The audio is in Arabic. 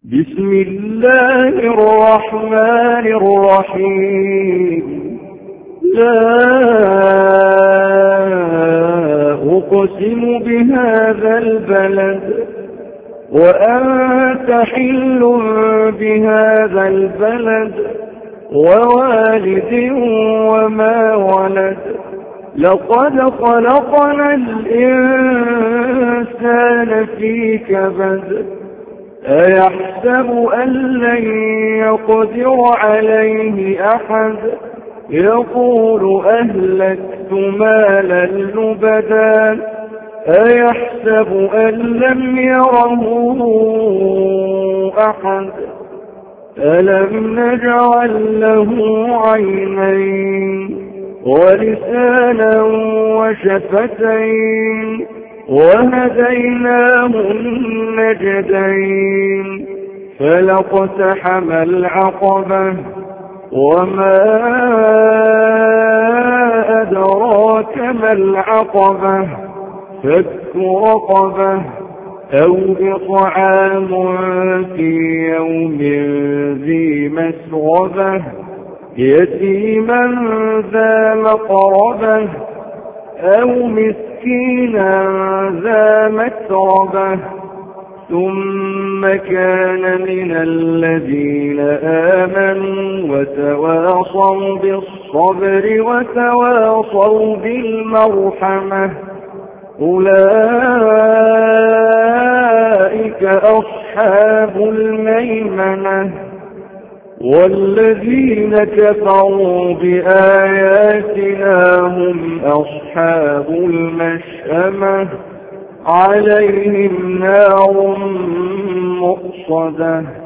بسم الله الرحمن الرحيم. لا أقسم بهذا البلد وأنت حل بهذا البلد ووالد وما ولد. لقد خلقنا الإنسان في كبد. أيحسب أن لن يقدر عليه أحد. يقول أهلكت مالا لبدا. أيحسب أن لم يره أحد. ألم نجعل له عينين ولسانا وشفتين وهديناه النجدين. فلاقتحم العقبة وما أدراك ما العقبة. فك رقبة أو إطعام في يوم ذي مسغبة يتيما ذا مقربة أو مسكينا ذا متربة. ثم كان من الذين آمنوا وتواصوا بالصبر وتواصوا بالمرحمة. أولئك أصحاب الميمنة. والذين كفروا بآياتنا هم أصحاب المشأمة. عليهم نار مؤصدة.